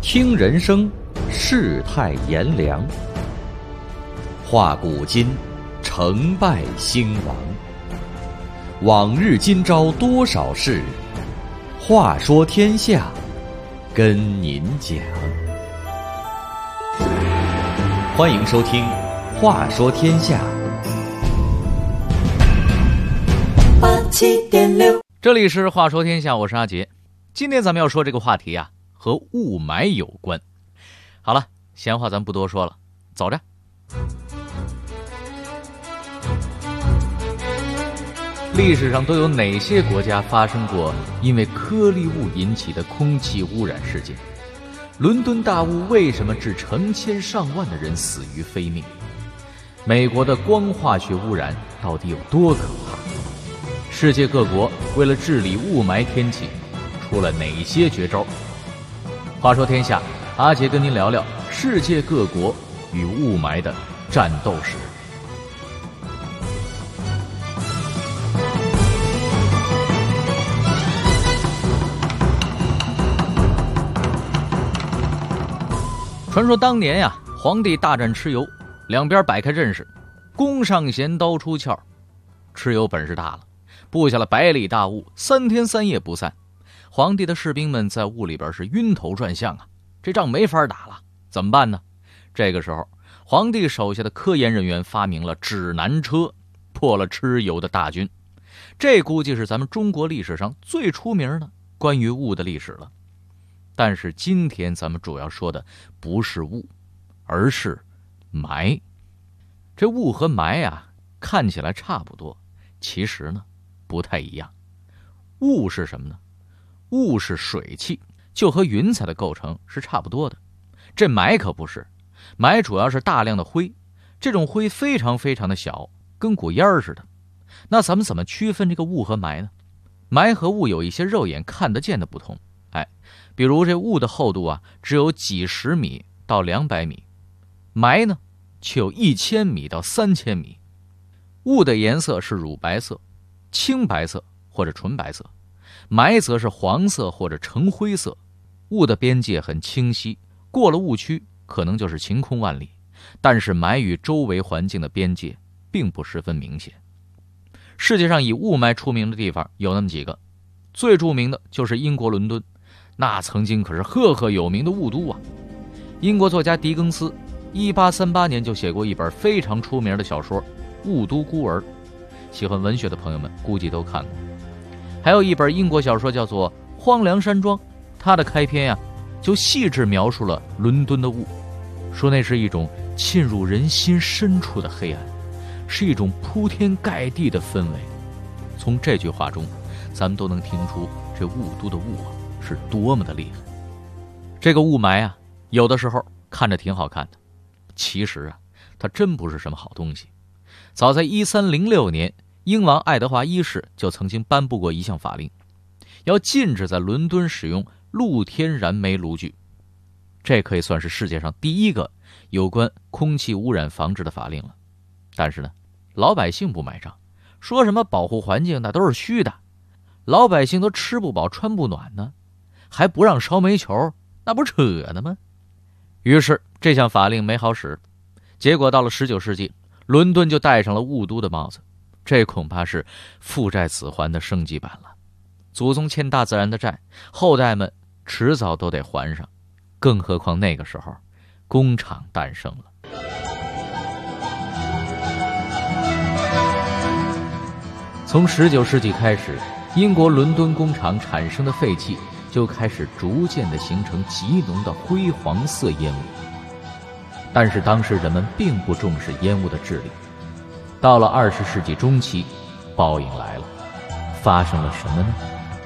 听人生，世态炎凉；话古今，成败兴亡。往日今朝多少事，话说天下，跟您讲。欢迎收听《话说天下》。 87.6， 这里是话说天下，我是阿杰。今天咱们要说这个话题啊，和雾霾有关。好了，闲话咱不多说了，走着。历史上都有哪些国家发生过因为颗粒物引起的空气污染事件？伦敦大雾为什么致成千上万的人死于非命？美国的光化学污染到底有多可怕？世界各国为了治理雾霾天气出了哪些绝招？话说天下，阿杰跟您聊聊世界各国与雾霾的战斗史。传说当年呀，皇帝大战蚩尤，两边摆开阵势，弓上弦，刀出鞘。蚩尤本事大了，布下了百里大雾，3天3夜不散。皇帝的士兵们在雾里边是晕头转向啊，这仗没法打了，怎么办呢？这个时候，皇帝手下的科研人员发明了指南车，破了蚩尤的大军。这估计是咱们中国历史上最出名的关于雾的历史了。但是今天咱们主要说的不是雾，而是霾。这雾和霾啊，看起来差不多，其实呢不太一样。雾是什么呢？雾是水汽，就和云彩的构成是差不多的。这霾可不是，霾主要是大量的灰，这种灰非常非常的小，跟股烟似的。那咱们怎么区分这个雾和霾呢？霾和雾有一些肉眼看得见的不同。比如这雾的厚度啊，只有几十米到200米，霾呢却有1000米到3000米。雾的颜色是乳白色、青白色或者纯白色，霾则是黄色或者橙灰色。雾的边界很清晰，过了雾区可能就是晴空万里，但是霾与周围环境的边界并不十分明显。世界上以雾霾出名的地方有那么几个，最著名的就是英国伦敦，那曾经可是赫赫有名的雾都啊。英国作家狄更斯1838年就写过一本非常出名的小说《雾都孤儿》，喜欢文学的朋友们估计都看过。还有一本英国小说叫做《荒凉山庄》，它的开篇呀，就细致描述了伦敦的雾，说那是一种沁入人心深处的黑暗，是一种铺天盖地的氛围。从这句话中，咱们都能听出这雾都的雾啊是多么的厉害。这个雾霾啊，有的时候看着挺好看的，其实啊，它真不是什么好东西。早在1306年，英王爱德华一世就曾经颁布过一项法令，要禁止在伦敦使用露天燃煤炉具。这可以算是世界上第一个有关空气污染防治的法令了。但是呢，老百姓不买账，说什么保护环境那都是虚的，老百姓都吃不饱穿不暖呢，还不让烧煤球，那不是扯呢吗？于是这项法令没好使，结果到了19世纪，伦敦就戴上了雾都的帽子。这恐怕是父债子还的升级版了。祖宗欠大自然的债，后代们迟早都得还上，更何况那个时候工厂诞生了。从19世纪开始，英国伦敦工厂产生的废气就开始逐渐地形成极浓的灰黄色烟雾。但是当时人们并不重视烟雾的治理。到了20世纪中期，报应来了。发生了什么呢？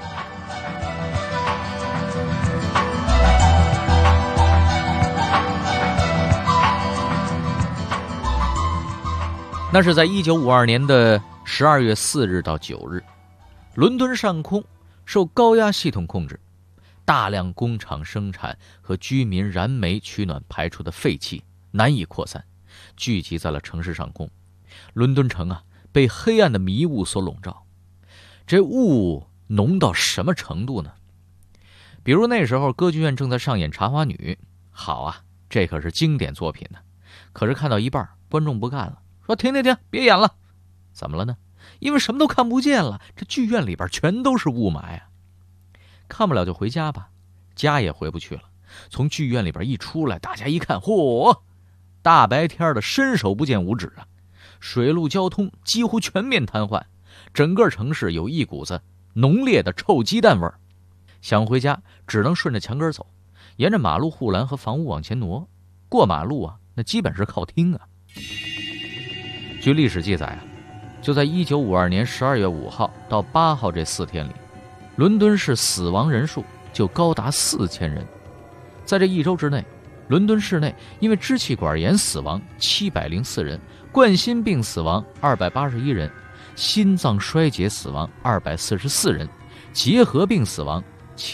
那是在1952年的12月4日到9日，伦敦上空受高压系统控制，大量工厂生产和居民燃煤取暖排出的废气难以扩散，聚集在了城市上空。伦敦城啊，被黑暗的迷雾所笼罩。这雾浓到什么程度呢？ 比如那时候歌剧院正在上演《茶花女》，好啊，这可是经典作品呢。可是看到一半，观众不干了，说停，别演了。怎么了呢？因为什么都看不见了，这剧院里边全都是雾霾啊。看不了就回家吧，家也回不去了。从剧院里边一出来，大家一看，嚯，大白天的伸手不见五指啊！水陆交通几乎全面瘫痪，整个城市有一股子浓烈的臭鸡蛋味儿。想回家只能顺着墙根走，沿着马路护栏和房屋往前挪。过马路啊，那基本是靠听啊。据历史记载啊，就在1952年12月5号到8号这4天里，伦敦市死亡人数就高达4000人。在这1周之内，伦敦市内因为支气管炎死亡704人，冠心病死亡281人，心脏衰竭死亡244人，结核病死亡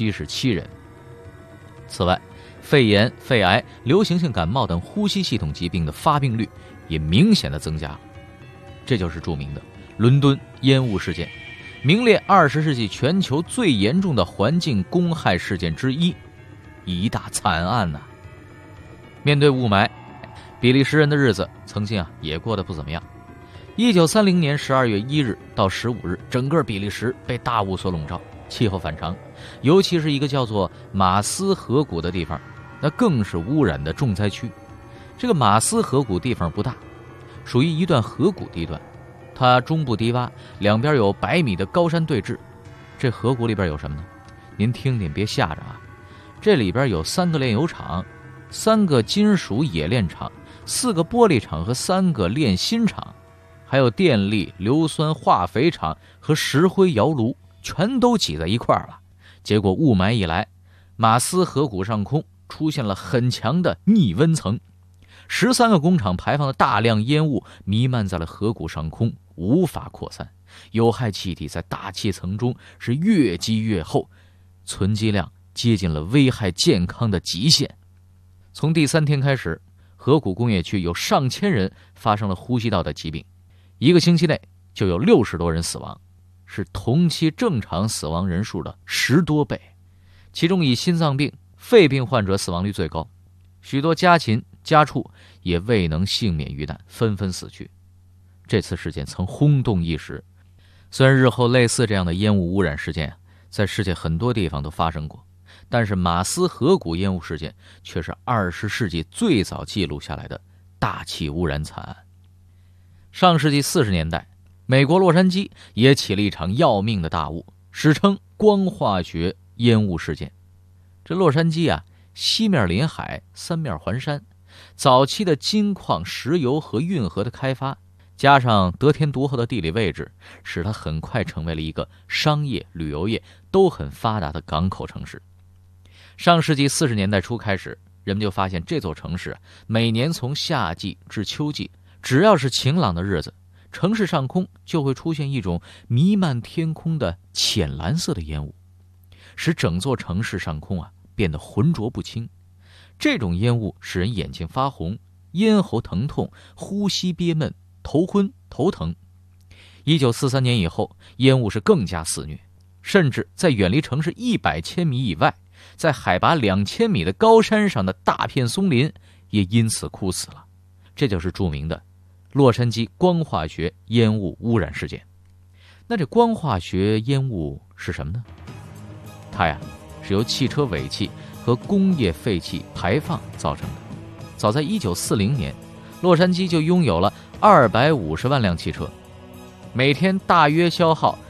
77人。此外，肺炎、肺癌、流行性感冒等呼吸系统疾病的发病率也明显的增加了。这就是著名的伦敦烟雾事件，名列20世纪全球最严重的环境公害事件之一，一大惨案呐。面对雾霾，比利时人的日子曾经也过得不怎么样。1930年12月1日到15日，整个比利时被大雾所笼罩，气候反常，尤其是一个叫做马斯河谷的地方，那更是污染的重灾区。这个马斯河谷地方不大，属于一段河谷地段，它中部低洼，两边有100米的高山对峙。这河谷里边有什么呢？您听听别吓着啊！这里边有3个炼油厂，3个金属冶炼厂，4个玻璃厂和3个炼锌厂，还有电力、硫酸、化肥厂和石灰窑炉，全都挤在一块儿了。结果雾霾一来，马斯河谷上空出现了很强的逆温层，13个工厂排放的大量烟雾弥漫在了河谷上空，无法扩散，有害气体在大气层中是越积越厚，存积量接近了危害健康的极限。从第3天开始，河谷工业区有上千人发生了呼吸道的疾病，1个星期内就有60多人死亡，是同期正常死亡人数的10多倍。其中以心脏病、肺病患者死亡率最高，许多家禽家畜也未能幸免于难，纷纷死去。这次事件曾轰动一时，虽然日后类似这样的烟雾污染事件在世界很多地方都发生过，但是马斯河谷烟雾事件却是20世纪最早记录下来的大气污染惨案。上世纪40年代，美国洛杉矶也起了一场要命的大雾，史称光化学烟雾事件。这洛杉矶西面临海，3面环山，早期的金矿、石油和运河的开发，加上得天独厚的地理位置，使它很快成为了一个商业、旅游业都很发达的港口城市。上世纪40年代初开始，人们就发现这座城市每年从夏季至秋季，只要是晴朗的日子，城市上空就会出现一种弥漫天空的浅蓝色的烟雾，使整座城市上空变得浑浊不清。这种烟雾使人眼睛发红、咽喉疼痛、呼吸憋闷、头昏头疼。1943年以后，烟雾是更加肆虐，甚至在远离城市100千米以外，在海拔2000米的高山上的大片松林也因此枯死了。这就是著名的洛杉矶光化学烟雾污染事件。那这光化学烟雾是什么呢？它是由汽车尾气和工业废气排放造成的。早在1940年，洛杉矶就拥有了250万辆汽车，每天大约消耗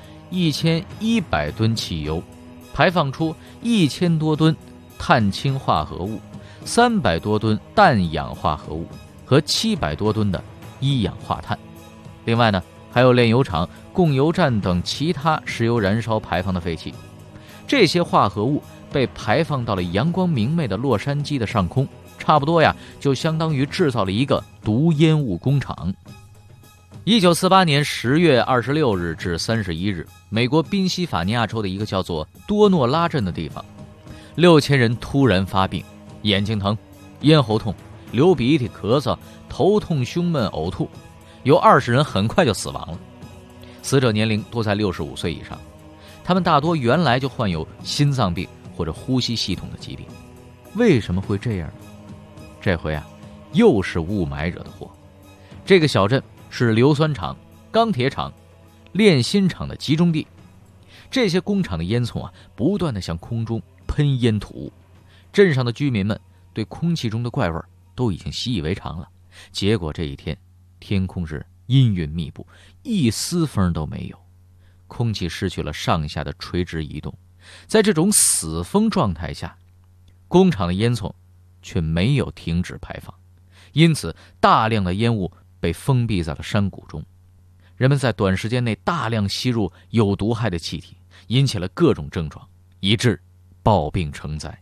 1100吨汽油，排放出1000多吨碳氢化合物、300多吨氮氧化合物和700多吨的一氧化碳。另外呢，还有炼油厂、供油站等其他石油燃烧排放的废气。这些化合物被排放到了阳光明媚的洛杉矶的上空，差不多就相当于制造了一个毒烟雾工厂。1948年10月26日至31日，美国宾夕法尼亚州的一个叫做多诺拉镇的地方，6000人突然发病，眼睛疼、咽喉痛、流鼻涕、咳嗽、头痛、胸闷、呕吐，有20人很快就死亡了。死者年龄都在65岁以上，他们大多原来就患有心脏病或者呼吸系统的疾病。为什么会这样呢？这回啊，又是雾霾惹的祸。这个小镇是硫酸厂、钢铁厂、炼锌厂的集中地，这些工厂的烟囱啊，不断地向空中喷烟吐雾。镇上的居民们对空气中的怪味都已经习以为常了。结果这一天，天空是阴云密布，一丝风都没有，空气失去了上下的垂直移动。在这种死风状态下，工厂的烟囱却没有停止排放，因此大量的烟雾被封闭在了山谷中。人们在短时间内大量吸入有毒害的气体，引起了各种症状，以致暴病成灾。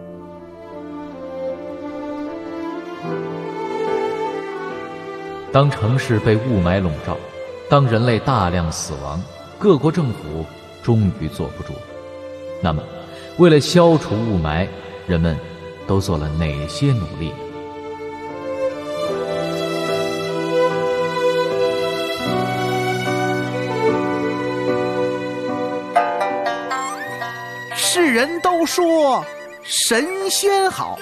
当城市被雾霾笼罩，当人类大量死亡，各国政府终于坐不住了。那么，为了消除雾霾，人们都做了哪些努力呢？ 世人都说神仙好，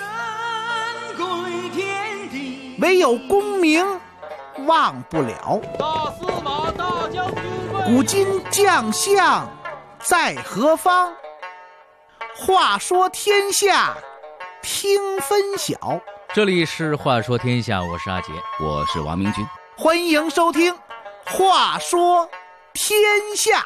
唯有功名忘不了。 大司马大将军古今将相在何方？话说天下听分晓。 这里是话说天下，我是阿杰， 我是王明军， 欢迎收听话说天下。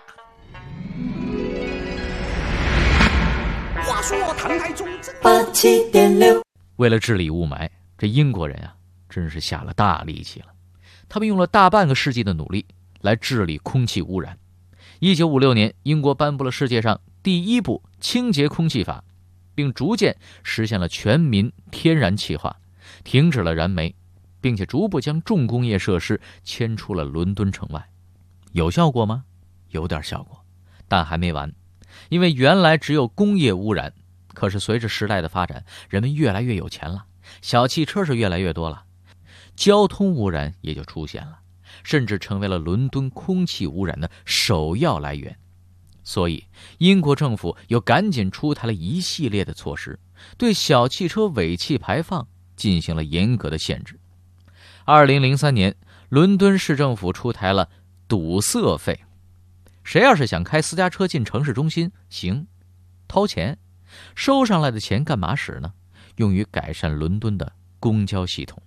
话说唐太宗 87.6， 为了治理雾霾，这英国人啊，真是下了大力气了。他们用了大半个世纪的努力来治理空气污染。1956年，英国颁布了世界上第一部清洁空气法，并逐渐实现了全民天然气化，停止了燃煤，并且逐步将重工业设施迁出了伦敦城外。有效果吗？有点效果，但还没完。因为原来只有工业污染，可是随着时代的发展，人们越来越有钱了，小汽车是越来越多了，交通污染也就出现了，甚至成为了伦敦空气污染的首要来源。所以英国政府又赶紧出台了一系列的措施，对小汽车尾气排放进行了严格的限制。2003年，伦敦市政府出台了堵塞费，谁要是想开私家车进城市中心，行，掏钱，收上来的钱干嘛使呢？用于改善伦敦的公交系统。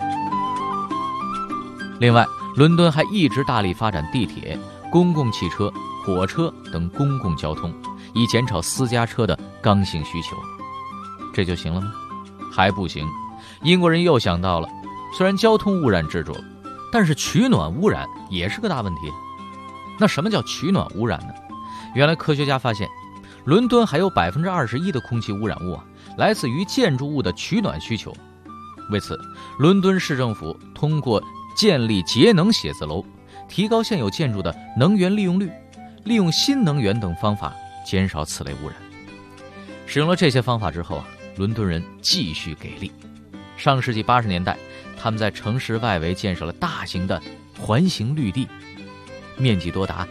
另外，伦敦还一直大力发展地铁、公共汽车、火车等公共交通，以减少私家车的刚性需求。这就行了吗？还不行。英国人又想到了，虽然交通污染治住了，但是取暖污染也是个大问题。那什么叫取暖污染呢？原来科学家发现，伦敦还有21%的空气污染物来自于建筑物的取暖需求。为此，伦敦市政府通过建立节能写字楼，提高现有建筑的能源利用率，利用新能源等方法减少此类污染。使用了这些方法之后伦敦人继续给力。上世纪80年代，他们在城市外围建设了大型的环形绿地，面积多达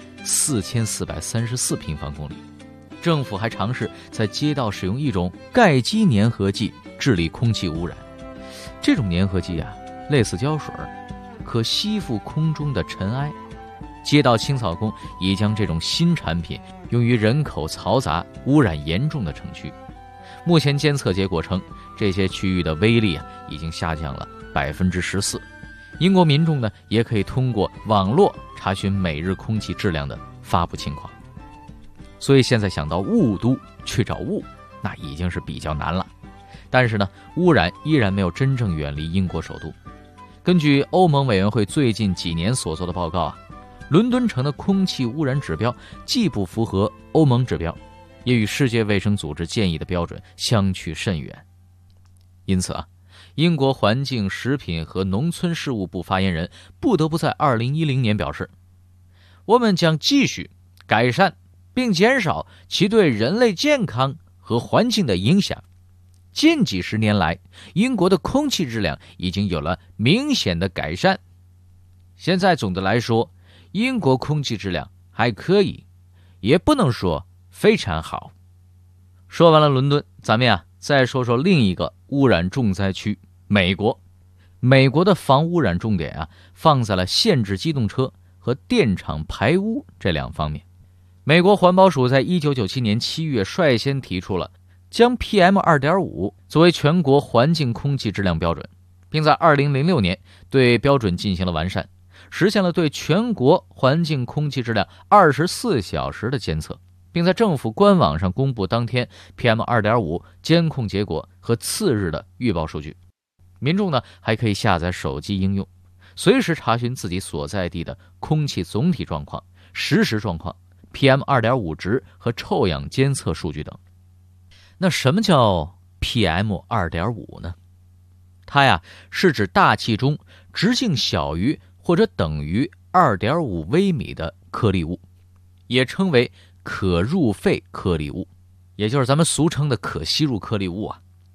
4434平方公里。政府还尝试在街道使用一种盖基粘合剂治理空气污染。这种粘合剂类似胶水，可吸附空中的尘埃。街道清扫工已将这种新产品用于人口嘈杂、污染严重的城区。目前监测结果称，这些区域的威力已经下降了14%。英国民众呢，也可以通过网络查询每日空气质量的发布情况。所以现在想到雾都去找雾，那已经是比较难了。但是呢，污染依然没有真正远离英国首都。根据欧盟委员会最近几年所做的报告伦敦城的空气污染指标既不符合欧盟指标，也与世界卫生组织建议的标准相去甚远。因此英国环境、食品和农村事务部发言人不得不在2010年表示，我们将继续改善并减少其对人类健康和环境的影响。近几十年来，英国的空气质量已经有了明显的改善。现在总的来说，英国空气质量还可以，也不能说非常好。 说完了伦敦，咱们再说说另一个污染重灾区美国。美国的防污染重点放在了限制机动车和电厂排污这两方面。美国环保署在1997年7月率先提出了将 PM2.5 作为全国环境空气质量标准，并在2006年对标准进行了完善，实现了对全国环境空气质量24小时的监测，并在政府官网上公布当天 PM2.5 监控结果和次日的预报数据。民众还可以下载手机应用，随时查询自己所在地的空气总体状况、实时状况、PM2.5 值和臭氧监测数据等。那什么叫 PM2.5 呢？它是指大气中直径小于或者等于 2.5 微米的颗粒物，也称为可入肺颗粒物，也就是咱们俗称的可吸入颗粒物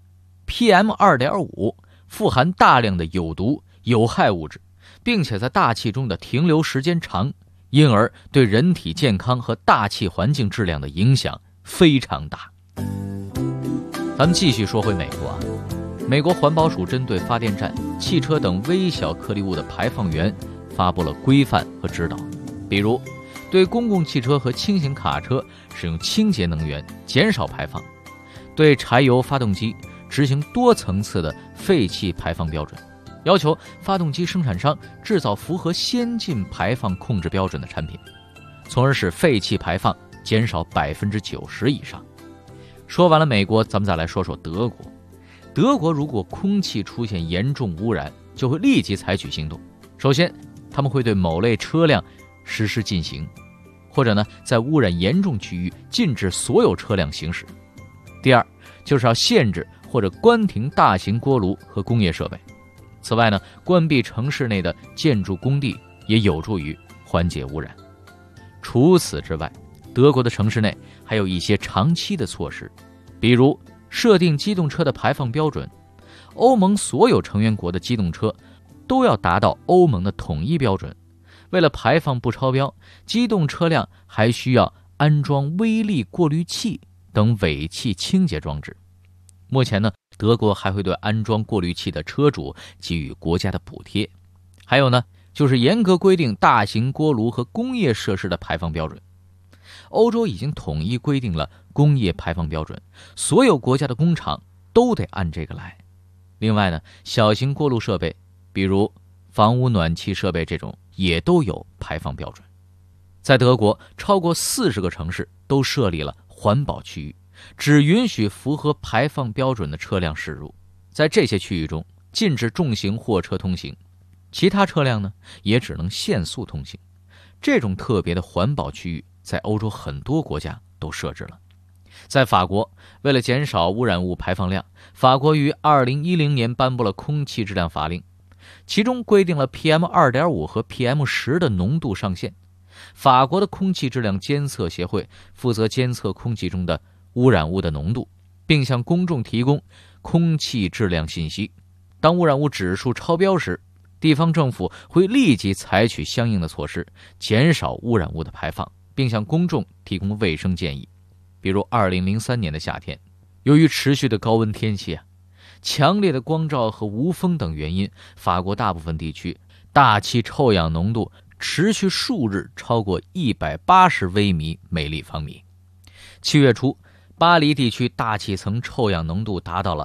PM2.5 富含大量的有毒有害物质，并且在大气中的停留时间长，因而对人体健康和大气环境质量的影响非常大。咱们继续说回美国美国环保署针对发电站、汽车等微小颗粒物的排放源发布了规范和指导，比如对公共汽车和轻型卡车使用清洁能源，减少排放；对柴油发动机执行多层次的废气排放标准，要求发动机生产商制造符合先进排放控制标准的产品，从而使废气排放减少90%以上。说完了美国，咱们再来说说德国。德国如果空气出现严重污染，就会立即采取行动。首先，他们会对某类车辆实施禁行，或者在污染严重区域禁止所有车辆行驶。第二，就是要限制或者关停大型锅炉和工业设备。此外关闭城市内的建筑工地也有助于缓解污染。除此之外，德国的城市内还有一些长期的措施，比如设定机动车的排放标准，欧盟所有成员国的机动车都要达到欧盟的统一标准。为了排放不超标，机动车辆还需要安装微粒过滤器等尾气清洁装置。目前德国还会对安装过滤器的车主给予国家的补贴。还有就是严格规定大型锅炉和工业设施的排放标准。欧洲已经统一规定了工业排放标准，所有国家的工厂都得按这个来。另外小型锅炉设备，比如房屋暖气设备这种，也都有排放标准。在德国，超过40个城市都设立了环保区域，只允许符合排放标准的车辆驶入。在这些区域中，禁止重型货车通行，其他车辆也只能限速通行。这种特别的环保区域在欧洲很多国家都设置了。在法国，为了减少污染物排放量，法国于2010年颁布了空气质量法令，其中规定了 PM2.5 和 PM10 的浓度上限。法国的空气质量监测协会负责监测空气中的污染物的浓度，并向公众提供空气质量信息。当污染物指数超标时，地方政府会立即采取相应的措施，减少污染物的排放，并向公众提供卫生建议。比如2003年的夏天，由于持续的高温天气强烈的光照和无风等原因，法国大部分地区大气臭氧浓度持续数日超过180微米每立方米。7月初，巴黎地区大气层臭氧浓度达到了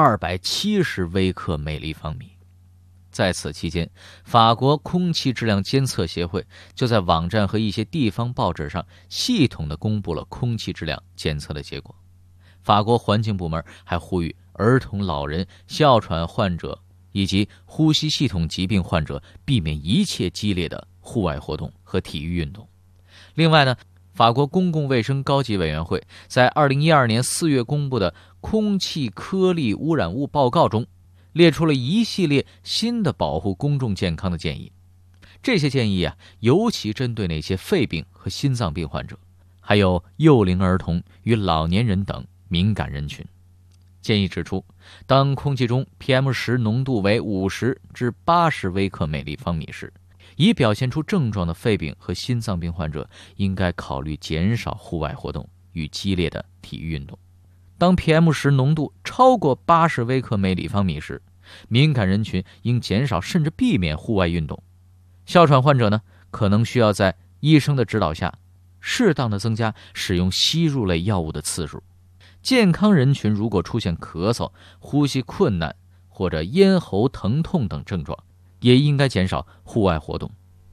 270微克每立方米。在此期间，法国空气质量监测协会就在网站和一些地方报纸上系统地公布了空气质量监测的结果。法国环境部门还呼吁儿童、老人、哮喘患者以及呼吸系统疾病患者避免一切激烈的户外活动和体育运动。另外法国公共卫生高级委员会在2012年4月公布的空气颗粒污染物报告中列出了一系列新的保护公众健康的建议。这些建议尤其针对那些肺病和心脏病患者，还有幼龄儿童与老年人等敏感人群。建议指出，当空气中 PM10 浓度为50至80微克每立方米时，已表现出症状的肺病和心脏病患者应该考虑减少户外活动与激烈的体育运动。 当 PM10 浓度超过80微克每立方米时，敏感人群应减少甚至避免户外运动。哮喘患者呢，可能需要在医生的指导下，适当的增加使用吸入类药物的次数。健康人群如果出现咳嗽、呼吸困难或者咽喉疼痛等症状，也应该减少户外活动。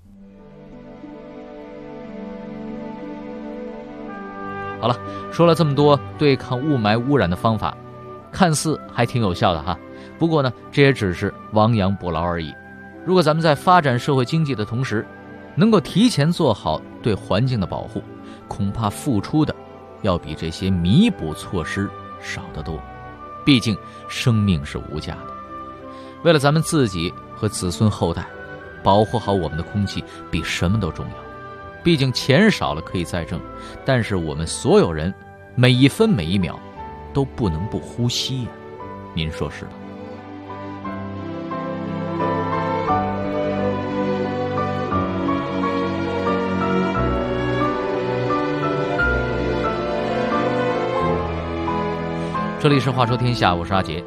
好了，说了这么多对抗雾霾污染的方法，看似还挺有效的哈。不过呢，这也只是亡羊补牢而已。如果咱们在发展社会经济的同时，能够提前做好对环境的保护，恐怕付出的要比这些弥补措施少得多。毕竟生命是无价的，为了咱们自己和子孙后代，保护好我们的空气比什么都重要。毕竟钱少了可以再挣，但是我们所有人每一分每一秒都不能不呼吸呀，您说是吧？这里是话说天下，我是阿杰。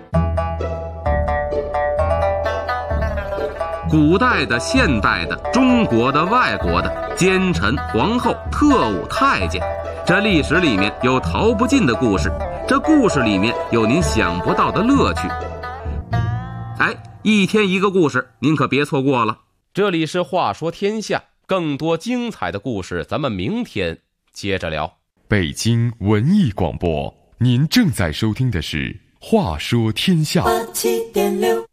古代的、现代的、中国的、外国的，奸臣、皇后、特务、太监，这历史里面有逃不尽的故事，这故事里面有您想不到的乐趣。哎，一天一个故事，您可别错过了。 这里是话说天下，更多精彩的故事咱们明天接着聊。 北京文艺广播，您正在收听的是话说天下。87.6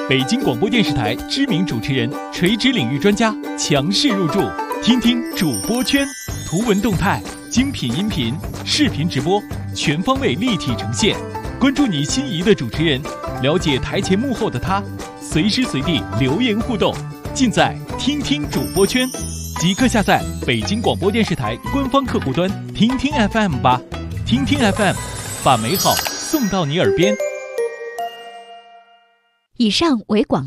北京广播电视台知名主持人、垂直领域专家强势入驻，听听主播圈，图文动态、精品音频、视频直播，全方位立体呈现。关注你心仪的主持人，了解台前幕后的他，随时随地留言互动，尽在听听主播圈。即刻下载北京广播电视台官方客户端听听 FM 吧，听听 FM， 把美好送到你耳边。 以上为广